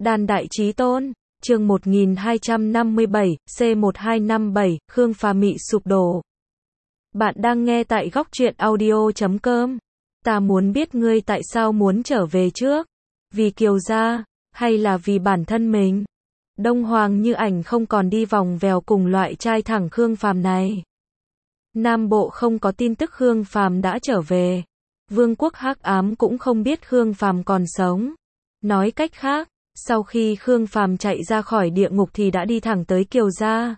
Đan Đại Chí Tôn, chương 1257, C1257, Khương Phàm mị sụp đổ. Bạn đang nghe tại góc truyện audio.com. Ta muốn biết ngươi tại sao muốn trở về trước? Vì Kiều gia, hay là vì bản thân mình? Đông Hoàng Như Ảnh không còn đi vòng vèo cùng loại trai thẳng Khương Phàm này. Nam Bộ không có tin tức Khương Phàm đã trở về. Vương quốc Hắc Ám cũng không biết Khương Phàm còn sống. Nói cách khác, sau khi Khương Phàm chạy ra khỏi địa ngục thì đã đi thẳng tới Kiều gia.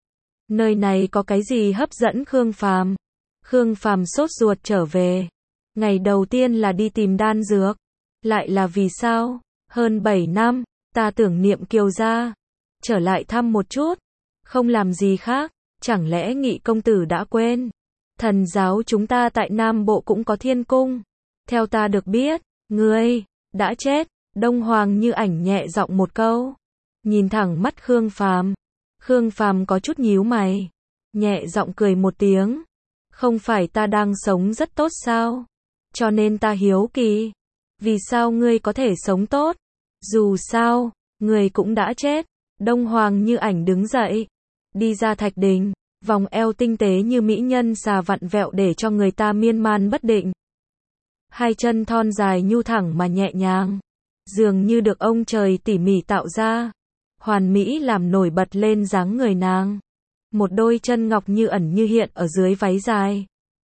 Nơi này có cái gì hấp dẫn Khương Phàm? Khương Phàm sốt ruột trở về. Ngày đầu tiên là đi tìm đan dược. Lại là vì sao? Hơn 7 năm, ta tưởng niệm Kiều gia. Trở lại thăm một chút. Không làm gì khác. Chẳng lẽ Nghị công tử đã quên? Thần giáo chúng ta tại Nam Bộ cũng có thiên cung. Theo ta được biết, ngươi đã chết. Đông Hoàng Như Ảnh nhẹ giọng một câu. Nhìn thẳng mắt Khương Phàm. Khương Phàm có chút nhíu mày. Nhẹ giọng cười một tiếng. Không phải ta đang sống rất tốt sao? Cho nên ta hiếu kỳ. Vì sao ngươi có thể sống tốt? Dù sao, ngươi cũng đã chết. Đông Hoàng Như Ảnh đứng dậy. Đi ra thạch đình. Vòng eo tinh tế như mỹ nhân xà vặn vẹo để cho người ta miên man bất định. Hai chân thon dài nhu thẳng mà nhẹ nhàng. Dường như được ông trời tỉ mỉ tạo ra. Hoàn mỹ làm nổi bật lên dáng người nàng. Một đôi chân ngọc như ẩn như hiện ở dưới váy dài.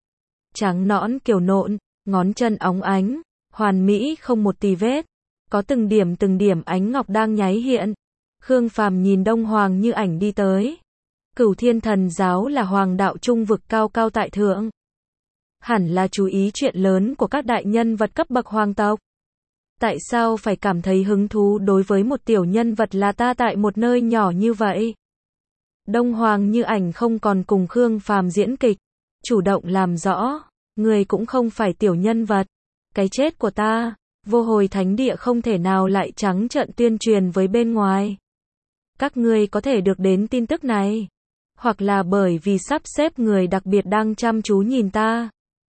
Trắng nõn kiều nộn, ngón chân óng ánh, hoàn mỹ không một tì vết. Có từng điểm ánh ngọc đang nháy hiện. Khương Phàm nhìn Đông Hoàng Như Ảnh đi tới. Cửu Thiên Thần Giáo là hoàng đạo trung vực cao cao tại thượng. Hẳn là chú ý chuyện lớn của các đại nhân vật cấp bậc hoàng tộc. Tại sao phải cảm thấy hứng thú đối với một tiểu nhân vật là ta tại một nơi nhỏ như vậy? Đông Hoàng Như Ảnh không còn cùng Khương Phàm diễn kịch, chủ động làm rõ, người cũng không phải tiểu nhân vật. Cái chết của ta, vô hồi thánh địa không thể nào lại trắng trợn tuyên truyền với bên ngoài. Các ngươi có thể được đến tin tức này, hoặc là bởi vì sắp xếp người đặc biệt đang chăm chú nhìn ta,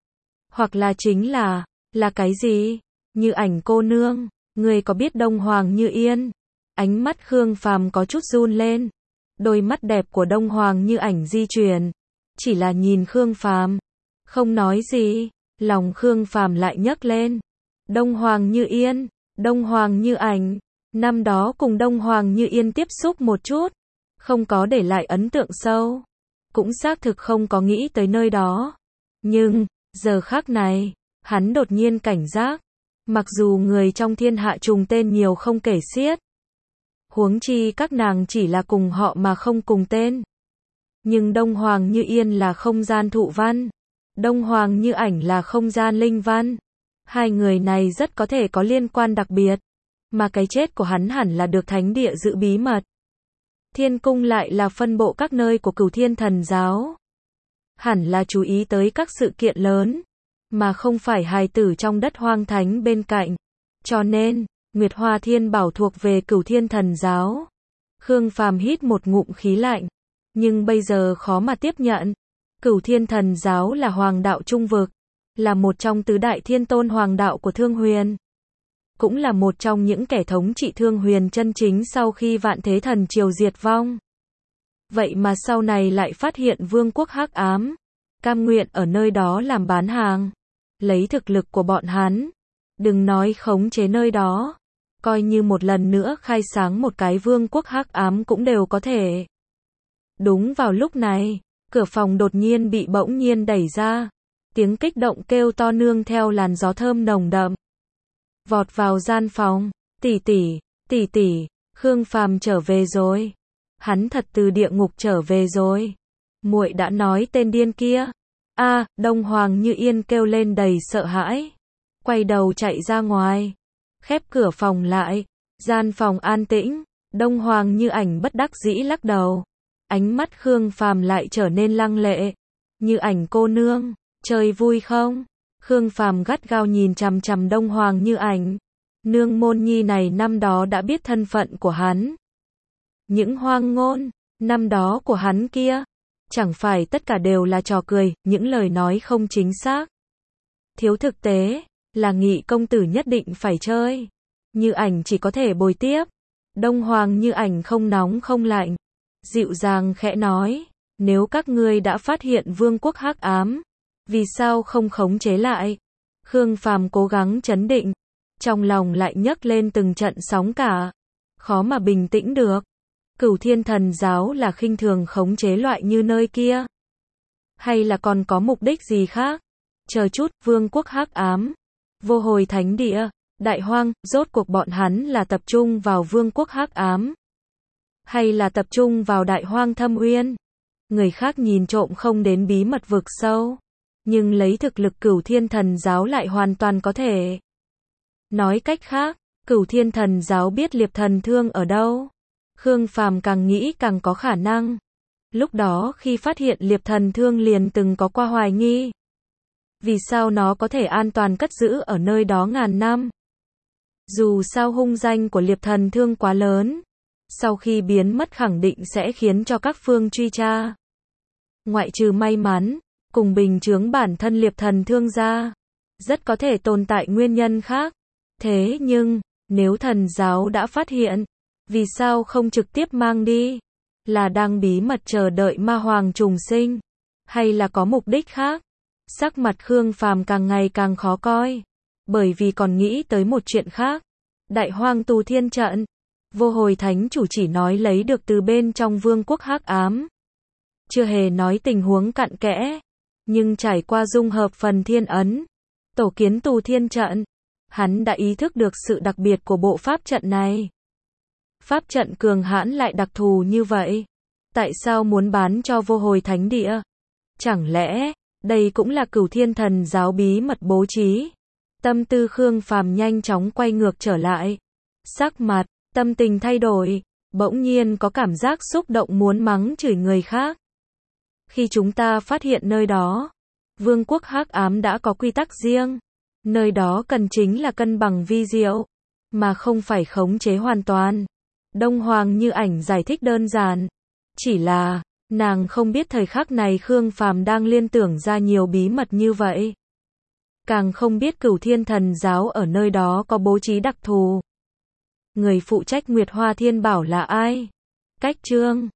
hoặc là chính là cái gì? Như Ảnh cô nương, ngươi có biết Đông Hoàng Như Yên? Ánh mắt Khương Phàm có chút run lên. Đôi mắt đẹp của Đông Hoàng Như Ảnh di chuyển, chỉ là nhìn Khương Phàm, không nói gì. Lòng Khương Phàm lại nhấc lên. Đông Hoàng Như Yên, Đông Hoàng Như Ảnh, năm đó cùng Đông Hoàng Như Yên tiếp xúc một chút, không có để lại ấn tượng sâu, cũng xác thực không có nghĩ tới nơi đó. Nhưng, giờ khắc này, hắn đột nhiên cảnh giác. Mặc dù người trong thiên hạ trùng tên nhiều không kể xiết, huống chi các nàng chỉ là cùng họ mà không cùng tên. Nhưng Đông Hoàng Như Yên là không gian thụ văn, Đông Hoàng Như Ảnh là không gian linh văn. Hai người này rất có thể có liên quan đặc biệt, mà cái chết của hắn hẳn là được thánh địa giữ bí mật. Thiên cung lại là phân bộ các nơi của Cửu Thiên Thần Giáo. Hẳn là chú ý tới các sự kiện lớn, mà không phải hài tử trong đất hoang thánh bên cạnh. Cho nên, Nguyệt Hoa Thiên Bảo thuộc về Cửu Thiên Thần Giáo. Khương Phàm hít một ngụm khí lạnh, nhưng bây giờ khó mà tiếp nhận. Cửu Thiên Thần Giáo là hoàng đạo trung vực, là một trong tứ đại thiên tôn hoàng đạo của Thương Huyền, cũng là một trong những kẻ thống trị Thương Huyền chân chính sau khi Vạn Thế Thần Triều diệt vong. Vậy mà sau này lại phát hiện Vương quốc Hắc Ám, cam nguyện ở nơi đó làm bán hàng. Lấy thực lực của bọn hắn, đừng nói khống chế nơi đó, coi như một lần nữa khai sáng một cái Vương quốc Hắc Ám cũng đều có thể. Đúng vào lúc này, cửa phòng đột nhiên bị bỗng nhiên đẩy ra. Tiếng kích động kêu to nương theo làn gió thơm nồng đậm. Vọt vào gian phòng, tỷ tỷ, Khương Phàm trở về rồi. Hắn thật từ địa ngục trở về rồi. Muội đã nói tên điên kia. Đông Hoàng Như Yên kêu lên đầy sợ hãi. Quay đầu chạy ra ngoài. Khép cửa phòng lại. Gian phòng an tĩnh. Đông Hoàng Như Ảnh bất đắc dĩ lắc đầu. Ánh mắt Khương Phàm lại trở nên lăng lệ. Như Ảnh cô nương, chơi vui không? Khương Phàm gắt gao nhìn chằm chằm Đông Hoàng Như Ảnh. Nương môn nhi này năm đó đã biết thân phận của hắn. Những hoang ngôn, năm đó của hắn kia, chẳng phải tất cả đều là trò cười, những lời nói không chính xác, thiếu thực tế, là Nghị công tử nhất định phải chơi. Như Ảnh chỉ có thể bồi tiếp. Đông Hoàng Như Ảnh không nóng không lạnh, dịu dàng khẽ nói, nếu các ngươi đã phát hiện vương quốc hắc ám, vì sao không khống chế lại? Khương Phàm cố gắng trấn định, trong lòng lại nhấc lên từng trận sóng cả, khó mà bình tĩnh được. Cửu Thiên Thần Giáo là khinh thường khống chế loại như nơi kia, hay là còn có mục đích gì khác? Chờ chút, vương quốc hắc ám, vô hồi thánh địa, đại hoang, rốt cuộc bọn hắn là tập trung vào vương quốc hắc ám, hay là tập trung vào đại hoang thâm uyên? Người khác nhìn trộm không đến bí mật vực sâu, nhưng lấy thực lực Cửu Thiên Thần Giáo lại hoàn toàn có thể. Nói cách khác, Cửu Thiên Thần Giáo biết Liệp Thần Thương ở đâu. Khương Phàm càng nghĩ càng có khả năng. Lúc đó khi phát hiện Liệp Thần Thương liền từng có qua hoài nghi. Vì sao nó có thể an toàn cất giữ ở nơi đó ngàn năm? Dù sao hung danh của Liệp Thần Thương quá lớn, sau khi biến mất khẳng định sẽ khiến cho các phương truy tra. Ngoại trừ may mắn, cùng bình chướng bản thân Liệp Thần Thương ra, rất có thể tồn tại nguyên nhân khác. Thế nhưng, nếu thần giáo đã phát hiện, vì sao không trực tiếp mang đi? Là đang bí mật chờ đợi ma hoàng trùng sinh, hay là có mục đích khác? Sắc mặt Khương Phàm càng ngày càng khó coi, bởi vì còn nghĩ tới một chuyện khác. Đại hoang tu thiên trận, vô hồi thánh chủ chỉ nói lấy được từ bên trong vương quốc hắc ám, chưa hề nói tình huống cặn kẽ, nhưng trải qua dung hợp phần thiên ấn, tổ kiến tu thiên trận, hắn đã ý thức được sự đặc biệt của bộ pháp trận này. Pháp trận cường hãn lại đặc thù như vậy, tại sao muốn bán cho vô hồi thánh địa? Chẳng lẽ, đây cũng là Cửu Thiên Thần Giáo bí mật bố trí? Tâm tư Khương Phàm nhanh chóng quay ngược trở lại. Sắc mặt, tâm tình thay đổi, bỗng nhiên có cảm giác xúc động muốn mắng chửi người khác. Khi chúng ta phát hiện nơi đó, vương quốc hắc ám đã có quy tắc riêng. Nơi đó cần chính là cân bằng vi diệu, mà không phải khống chế hoàn toàn. Đông Hoàng Như Ảnh giải thích đơn giản. Chỉ là, nàng không biết thời khắc này Khương Phàm đang liên tưởng ra nhiều bí mật như vậy. Càng không biết Cửu Thiên Thần Giáo ở nơi đó có bố trí đặc thù. Người phụ trách Nguyệt Hoa Thiên Bảo là ai? Cách chương